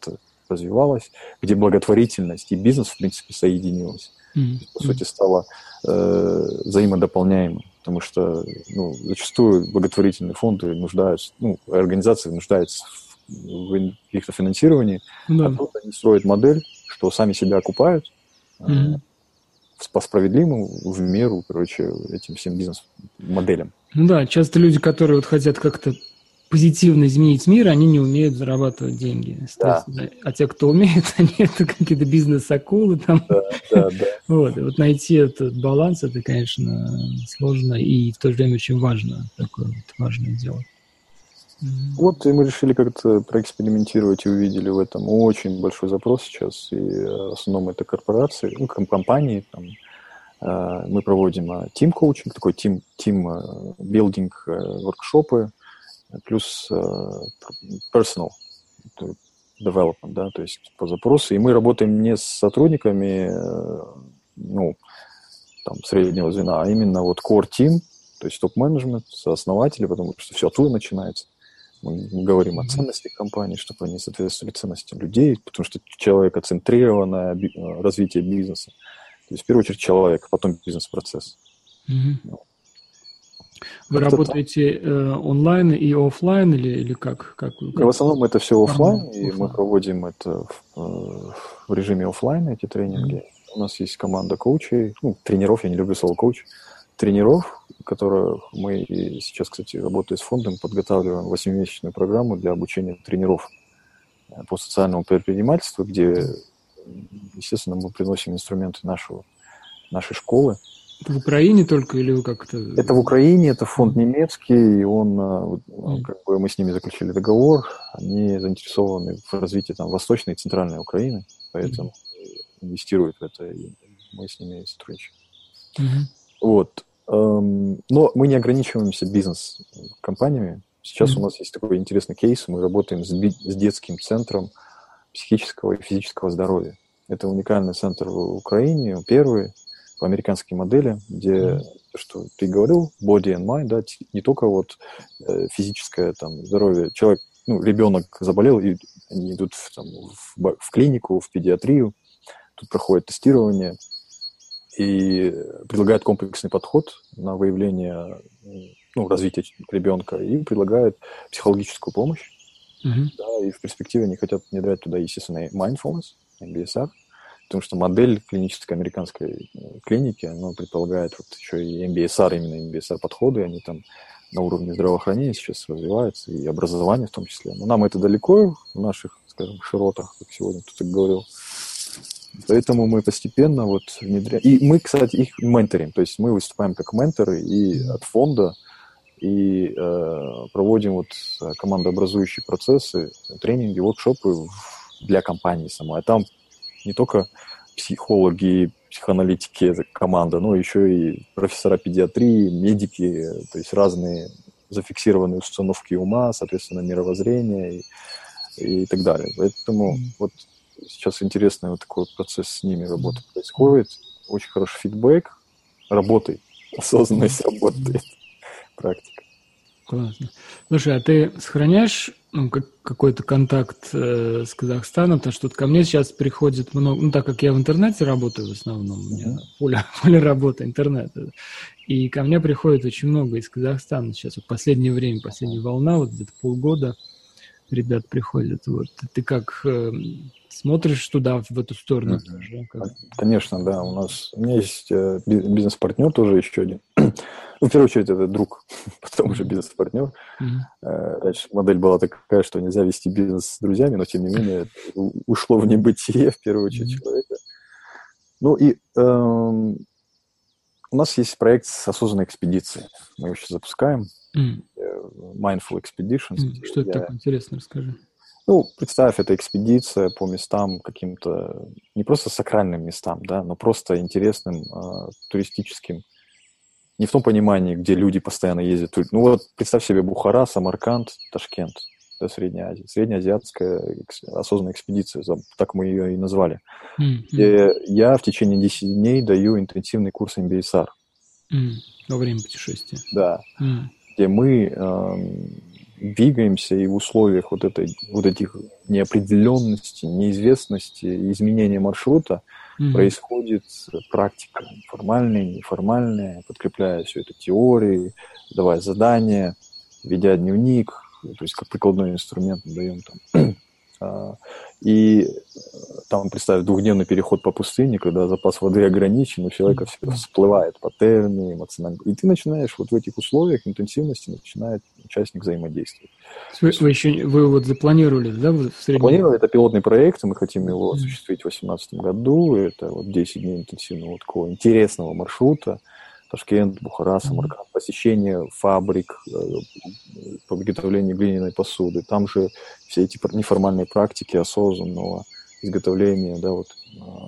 развивалась, где благотворительность и бизнес, в принципе, соединилась. Mm-hmm. По сути, стало э, взаимодополняемым, потому что ну, зачастую благотворительные фонды нуждаются, ну, организации нуждаются в, в каких-то финансировании, mm-hmm. а тут они строят модель, что сами себя окупают mm-hmm. э, по справедливому, в меру, короче, этим всем бизнес-моделям. Ну да, часто люди, которые вот хотят как-то позитивно изменить мир, они не умеют зарабатывать деньги. Да. А те, кто умеет, они это какие-то бизнес-акулы там. Да, да, да. Вот. И вот найти этот баланс, это, конечно, сложно и в то же время очень важно. Такое вот важное дело. Вот и мы решили как-то проэкспериментировать и увидели в этом очень большой запрос сейчас. И в основном это корпорации, ну, компании. Там, мы проводим тим-коучинг, такой тим-билдинг, воркшопы, плюс personal development, да, то есть по запросу. И мы работаем не с сотрудниками, ну, там, среднего звена, а именно вот core team, то есть топ-менеджмент, сооснователи, потому что все оттуда начинается. Мы говорим mm-hmm. о ценностях компании, чтобы они соответствовали ценностям людей, потому что человекоцентрированное развитие бизнеса. То есть в первую очередь человек, потом бизнес-процесс. Mm-hmm. Вы как-то работаете э, онлайн и офлайн или, или как? как, как? В основном это все офлайн, mm-hmm. и мы проводим это в, в режиме офлайн, эти тренинги. Mm-hmm. У нас есть команда коучей, ну, тренеров, я не люблю слово коуч, тренеров, которых мы сейчас, кстати, работая с фондом, подготавливаем восьмимесячную программу для обучения тренеров по социальному предпринимательству, где, естественно, мы приносим инструменты нашего, нашей школы. Это в Украине только или вы как-то... Это в Украине, это фонд немецкий, и он, mm. как бы мы с ними заключили договор, они заинтересованы в развитии там Восточной и Центральной Украины, поэтому mm. инвестируют в это, и мы с ними сотрудничаем. Mm-hmm. Вот. Но мы не ограничиваемся бизнес-компаниями. Сейчас mm-hmm. у нас есть такой интересный кейс, мы работаем с, би- с детским центром психического и физического здоровья. Это уникальный центр в Украине, первый, по американской модели, где, mm-hmm. что ты говорил, body and mind, да, не только вот э, физическое там, здоровье. Человек, ну, ребенок заболел, и они идут в, там, в, в клинику, в педиатрию, тут проходит тестирование и предлагает комплексный подход на выявление, ну, развития ребенка и предлагает психологическую помощь. Mm-hmm. Да, и в перспективе они хотят внедрять туда, естественно, mindfulness, эм би эс ар, потому что модель клинической американской клиники, она предполагает вот еще и эм би эс ар, именно эм би эс ар-подходы, они там на уровне здравоохранения сейчас развиваются, и образование в том числе. Но нам это далеко в наших, скажем, широтах, как сегодня кто-то говорил. Поэтому мы постепенно вот внедряем. И мы, кстати, их менторим, то есть мы выступаем как менторы и от фонда, и э, проводим вот командообразующие процессы, тренинги, воркшопы для компании самой. А там не только психологи, психоаналитики, команда, но еще и профессора педиатрии, медики, то есть разные зафиксированные установки ума, соответственно, мировоззрения и, и так далее. Поэтому mm-hmm. вот сейчас интересный вот такой процесс с ними работы mm-hmm. происходит. Очень хороший фидбэк. Работай. Осознанность mm-hmm. работает. Практика. Классно. Слушай, а ты сохраняешь ну, как, какой-то контакт э, с Казахстаном? Потому что вот ко мне сейчас приходит много, ну, так как я в интернете работаю в основном, у меня mm-hmm. поле, поле работы интернет, и ко мне приходит очень много из Казахстана сейчас. Вот в последнее время, последняя волна, вот где-то полгода ребят приходят. Вот. Ты как э, смотришь туда, в эту сторону mm-hmm. тоже? Как... Конечно, да. У нас, у меня есть э, бизнес-партнер тоже еще один. Ну, в первую очередь, это друг, потом уже бизнес-партнер. Mm-hmm. Раньше модель была такая, что нельзя вести бизнес с друзьями, но, тем не менее, ушло в небытие, в первую очередь, mm-hmm. человека. Ну, и эм, у нас есть проект с осознанной экспедицией. Мы его сейчас запускаем. Mm-hmm. Mindful Expeditions. Mm-hmm. Что это я... такое? Интересно, расскажи. Ну, представь, это экспедиция по местам каким-то, не просто сакральным местам, да, но просто интересным э, туристическим. Не в том понимании, где люди постоянно ездят. Ну вот представь себе Бухара, Самарканд, Ташкент, да, Средняя Азия. Среднеазиатская осознанная экспедиция, так мы ее и назвали. Mm-hmm. Где я в течение десяти дней даю интенсивный курс эм би эс ар. Mm-hmm. Во время путешествия. Да. Mm-hmm. Где мы э, двигаемся, и в условиях вот, этой, вот этих неопределенности, неизвестности, изменения маршрута mm-hmm. происходит практика формальная, неформальная, подкрепляя все это теорией, давая задания, ведя дневник, то есть как прикладной инструмент даем там. И там, представь, двухдневный переход по пустыне, когда запас воды ограничен, у человека все всплывает паттерны, эмоционально. И ты начинаешь вот в этих условиях интенсивности начинает участник взаимодействовать. Вы, вы еще вы вот запланировали, да, в среднем? Планировали, это пилотный проект, мы хотим его осуществить в две тысячи восемнадцатом году. Это вот десять дней интенсивного такого интересного маршрута. Ташкент, Бухара, Самарканд, посещение фабрик по изготовлению глиняной посуды. Там же все эти неформальные практики осознанного изготовления, да, вот,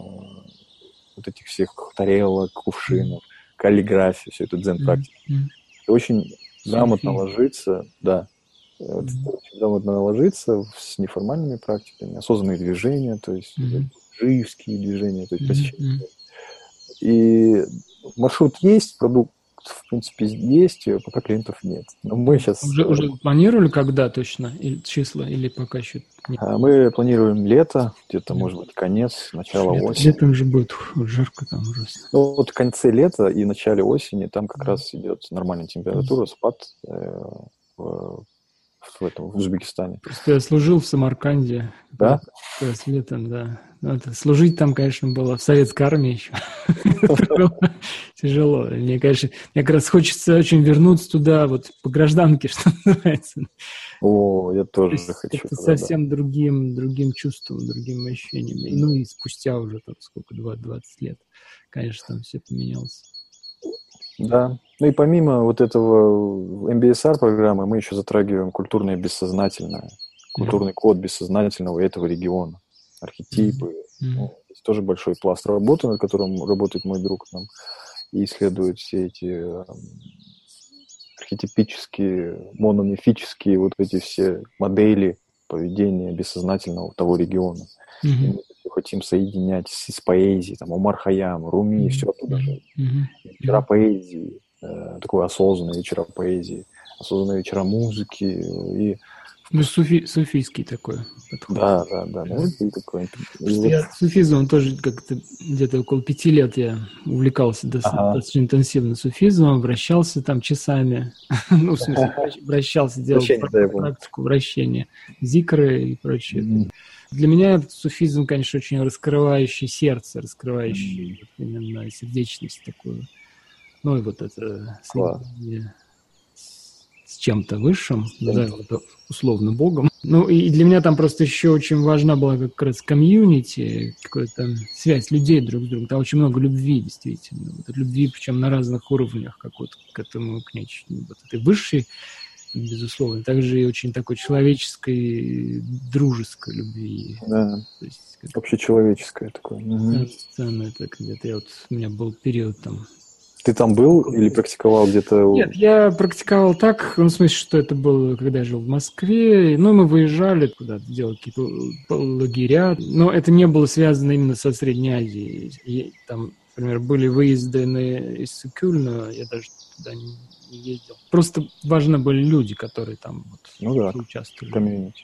вот этих всех тарелок, кувшинов, каллиграфии, все это дзен-практика. Mm-hmm. Очень грамотно ложится, да, mm-hmm. очень грамотно ложится с неформальными практиками, осознанные движения, то есть mm-hmm. дживские движения, то есть посещение. Mm-hmm. И маршрут есть, продукт, в принципе, есть, пока клиентов нет. Но мы сейчас... Уже, уже планировали когда точно, или числа, или пока еще нет? Мы планируем лето, где-то, mm. может быть, конец, начало Лето, осени. Летом же будет жарко там ужасно. Ну, вот в конце лета и начале осени там как mm. раз идет нормальная температура, mm. спад э, в, в, этом, в Узбекистане. Просто я служил в Самарканде. Да? Как раз летом, да. Это, служить там, конечно, было в советской армии еще. Тяжело. Мне, конечно, мне как раз хочется очень вернуться туда, вот по гражданке, что называется. О, я тоже хочу. Это совсем другим, другим чувством, другим ощущением. Ну и спустя уже, там, сколько, двадцать лет, конечно, там все поменялось. Да. Ну и помимо вот этого эм би эс ар программы, мы еще затрагиваем культурное бессознательное, культурный код бессознательного этого региона. Архетипы. Mm-hmm. Ну, это тоже большой пласт работы, над которым работает мой друг там, и исследует все эти э, архетипические, мономифические вот эти все модели поведения бессознательного того региона. Mm-hmm. И мы все хотим соединять с, с поэзией, там, Омар Хайям, Руми, mm-hmm. все оттуда же. Mm-hmm. Вечера поэзии, э, такой осознанный вечера поэзии, осознанные вечера музыки и Ну, суфи, суфийский такой подход. Да, да, да. да. Ну, такой. Вот. Я суфизмом тоже как-то где-то около пяти лет я увлекался достаточно ага. интенсивно суфизмом, вращался там часами. Ну, в смысле, вращался, делал практику вращения, зикры и прочее. Mm-hmm. Для меня суфизм, конечно, очень раскрывающий сердце, раскрывающий mm-hmm. именно сердечность такую. Ну, и вот это соединение с чем-то высшим, да, условно Богом. Ну, и для меня там просто еще очень важна была как раз комьюнити, какая-то связь людей друг с другом. Там очень много любви, действительно. Вот любви, причем на разных уровнях, как вот к этому, к нечему, вот этой высшей, безусловно. Также и очень такой человеческой, дружеской любви. Да, то есть, как... общечеловеческое такое. Угу. Сцена, это где-то я вот, у меня был период там. Ты там был или практиковал где-то? Нет, я практиковал так, в смысле, что это было, когда я жил в Москве. Ну, мы выезжали куда-то, делали какие-то лагеря. Но это не было связано именно со Средней Азией. И, там, например, были выезды на Иссык-Куль, но я даже туда не, не ездил. Просто важны были люди, которые там вот, ну, да, участвовали. Комьюнити.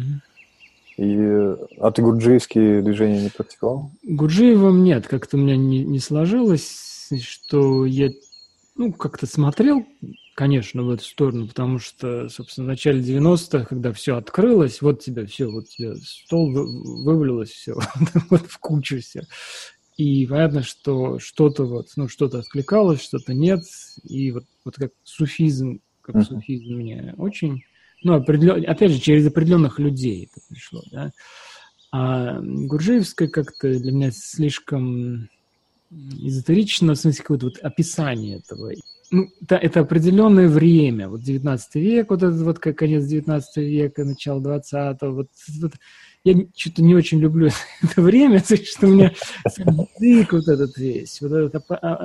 Угу. И, а ты гурджиевские движения не практиковал? Гурджиевым нет, как-то у меня не, не сложилось. Что я, ну, как-то смотрел, конечно, в эту сторону, потому что, собственно, в начале девяностых, когда все открылось, вот тебе все, вот тебе стол вывалилось все, вот в кучу все. И понятно, что что-то вот, ну, что-то откликалось, что-то нет. И вот, вот как суфизм, как uh-huh. суфизм мне очень, ну, определен, опять же, через определенных людей это пришло, да. А гурджиевское как-то для меня слишком... эзотерично, в смысле, какое-то вот описание этого. Ну, это, это определенное время, вот девятнадцатый век, вот этот вот конец девятнадцатого века, начало двадцатого, вот, вот я что-то не очень люблю это время, что у меня язык вот этот весь, вот эта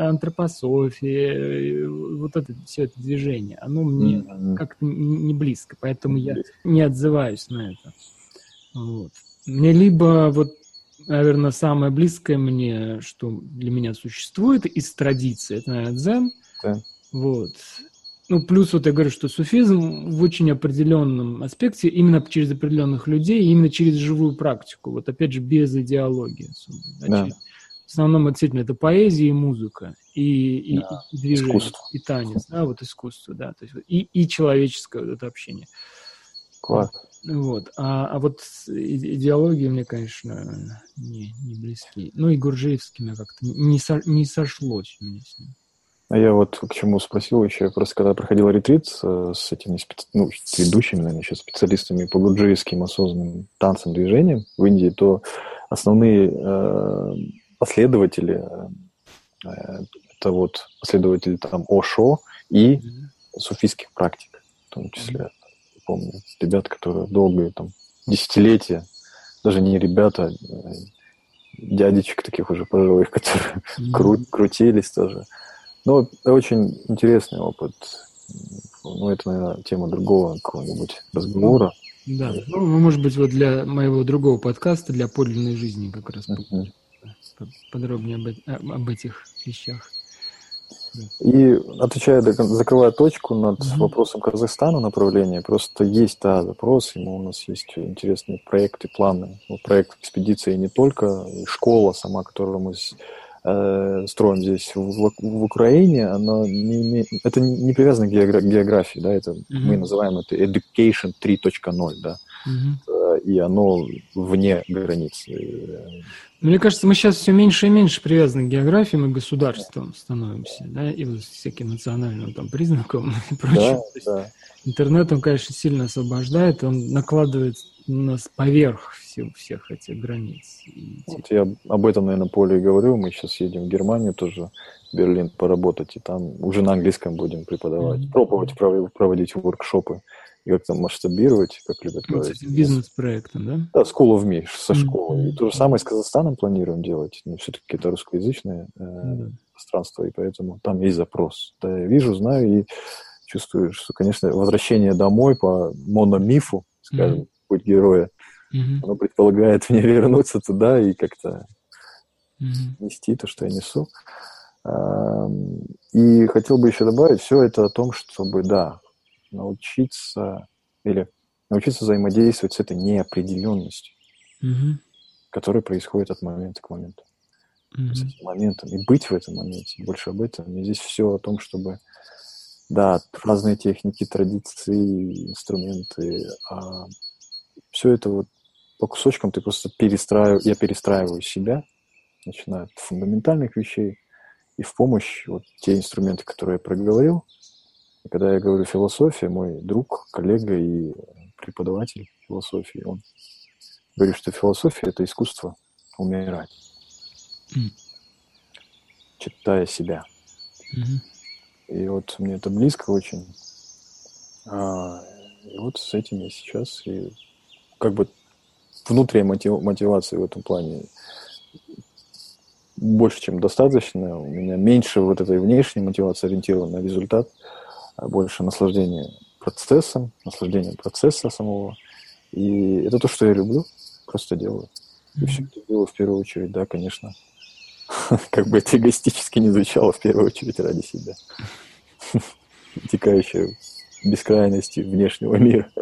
антропософия, вот это все это движение, оно мне mm-hmm. как-то не близко, поэтому я не отзываюсь на это. Вот. Мне либо вот наверное, самое близкое мне, что для меня существует из традиции, это, наверное, дзен. Да. Вот. Ну, плюс вот я говорю, что суфизм в очень определенном аспекте, именно через определенных людей, именно через живую практику. Вот опять же, без идеологии. Да, Да. через... В основном, действительно, это поэзия и музыка, и, и, Да. и движение, Искусство. и танец, да, вот искусство, да, то есть и, и человеческое вот это общение. Класс. Вот. А, а вот идеологии мне, конечно, не, не близки. Ну и Гурджиевский мне как-то не, со, не сошлось у меня с ним. А я вот к чему спросил еще, просто когда проходил ретрит с, с этими специ... ну, с ведущими, наверное, еще специалистами по гурджиевским осознанным танцам, движениям в Индии, то основные э, последователи, э, это вот последователи там Ошо и mm-hmm. суфийских практик, в том числе. Mm-hmm. Помню, ребят, которые долгие там десятилетия, даже не ребята, а дядечек таких уже пожилых, которые mm-hmm. кру- крутились тоже. Ну, очень интересный опыт. Ну, это, наверное, тема другого какого-нибудь разговора. Да, ну, может быть, вот для моего другого подкаста, для подлинной жизни как раз uh-huh. подробнее об, об этих вещах. И, отвечая, закрывая точку над uh-huh. вопросом Казахстана направления, просто есть, да, запрос, ему у нас есть интересные проекты, планы. Вот проект экспедиции не только, и школа сама, которую мы э, строим здесь в, в, в Украине, она не имеет, это не привязано к географии, да, это uh-huh. мы называем это Education три точка ноль, да. Uh-huh. И оно вне границ. Мне кажется, мы сейчас все меньше и меньше привязаны к географии, мы государством становимся, да, и вот всяким национальным там признакам и прочее. Да, да. Интернет, он, конечно, сильно освобождает, он накладывает на нас поверх всех, всех этих границ. И... Вот я об этом, наверное, Поле и говорю. Мы сейчас едем в Германию тоже, в Берлин поработать, и там уже на английском будем преподавать, mm-hmm. пробовать проводить воркшопы. И как там масштабировать, как любят вот говорить. Бизнес-проектом, да? Да, School of Me, со школы. Mm-hmm. И то же самое с Казахстаном планируем делать. Но все-таки это русскоязычное э, mm-hmm. пространство, и поэтому там есть запрос. Да, я вижу, знаю и чувствую, что, конечно, возвращение домой по мономифу, скажем, mm-hmm. путь героя, mm-hmm. оно предполагает мне вернуться туда и как-то mm-hmm. нести то, что я несу. И хотел бы еще добавить, все это о том, чтобы, да, научиться или научиться взаимодействовать с этой неопределенностью, mm-hmm. которая происходит от момента к моменту. Mm-hmm. С этим моментом. И быть в этом моменте. Больше об этом. И здесь все о том, чтобы, да, разные техники, традиции, инструменты. А все это вот по кусочкам ты просто перестраиваешь, я перестраиваю себя, начиная от фундаментальных вещей, и в помощь вот те инструменты, которые я проговорил. И когда я говорю философия, мой друг, коллега и преподаватель философии, он говорит, что философия – это искусство умирать, mm. читая себя. Mm-hmm. И вот мне это близко очень. А, и вот с этим я сейчас и как бы внутренняя мотив, мотивация в этом плане больше, чем достаточно. У меня меньше вот этой внешней мотивации ориентирована на результат, а больше наслаждения процессом, наслаждением процесса самого. И это то, что я люблю, просто делаю. И все это делаю в первую очередь, да, конечно. Как бы это эгоистически не звучало, в первую очередь ради себя. Текающая бескрайности внешнего мира.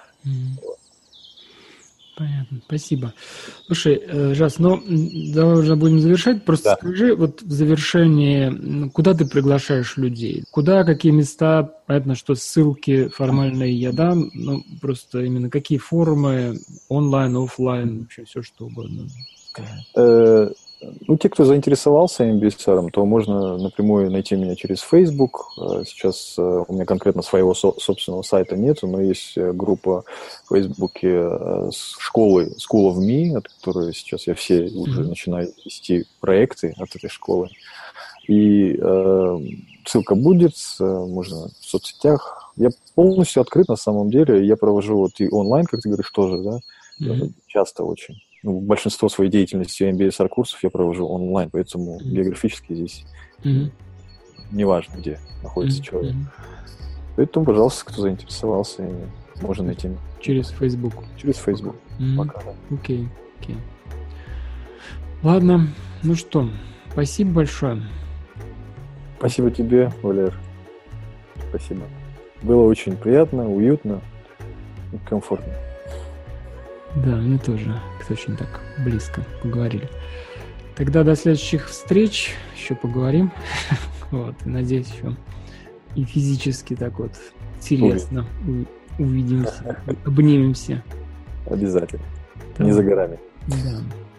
Понятно, спасибо. Слушай, Жас, ну, давай уже будем завершать. Просто да. Скажи, вот в завершении, куда ты приглашаешь людей? Куда, какие места? Понятно, что ссылки формальные я дам, но просто именно какие форумы, онлайн, офлайн, вообще все что угодно. Ну, те, кто заинтересовался эм би эс ар, то можно напрямую найти меня через Facebook. Сейчас у меня конкретно своего со- собственного сайта нету, но есть группа в Facebook с школы School of Me, от которой сейчас я все уже mm-hmm. начинаю вести проекты от этой школы. И э, ссылка будет, можно в соцсетях. Я полностью открыт на самом деле. Я провожу вот и онлайн, как ты говоришь, тоже, да, mm-hmm. часто очень. Ну, большинство своей деятельности эм би эс ар-курсов я провожу онлайн, поэтому mm-hmm. географически здесь mm-hmm. неважно, где находится mm-hmm. человек. Поэтому, пожалуйста, кто заинтересовался, можно найти. Через Facebook. Через Facebook. Mm-hmm. Пока, да. Окей, окей. Ладно, ну что, спасибо большое. Спасибо тебе, Валер. Спасибо. Было очень приятно, уютно и комфортно. Да, мне тоже очень так близко поговорили. Тогда до следующих встреч еще поговорим. Вот, и надеюсь, еще и физически так вот телесно увидимся, обнимемся. Обязательно. Не за горами. Да.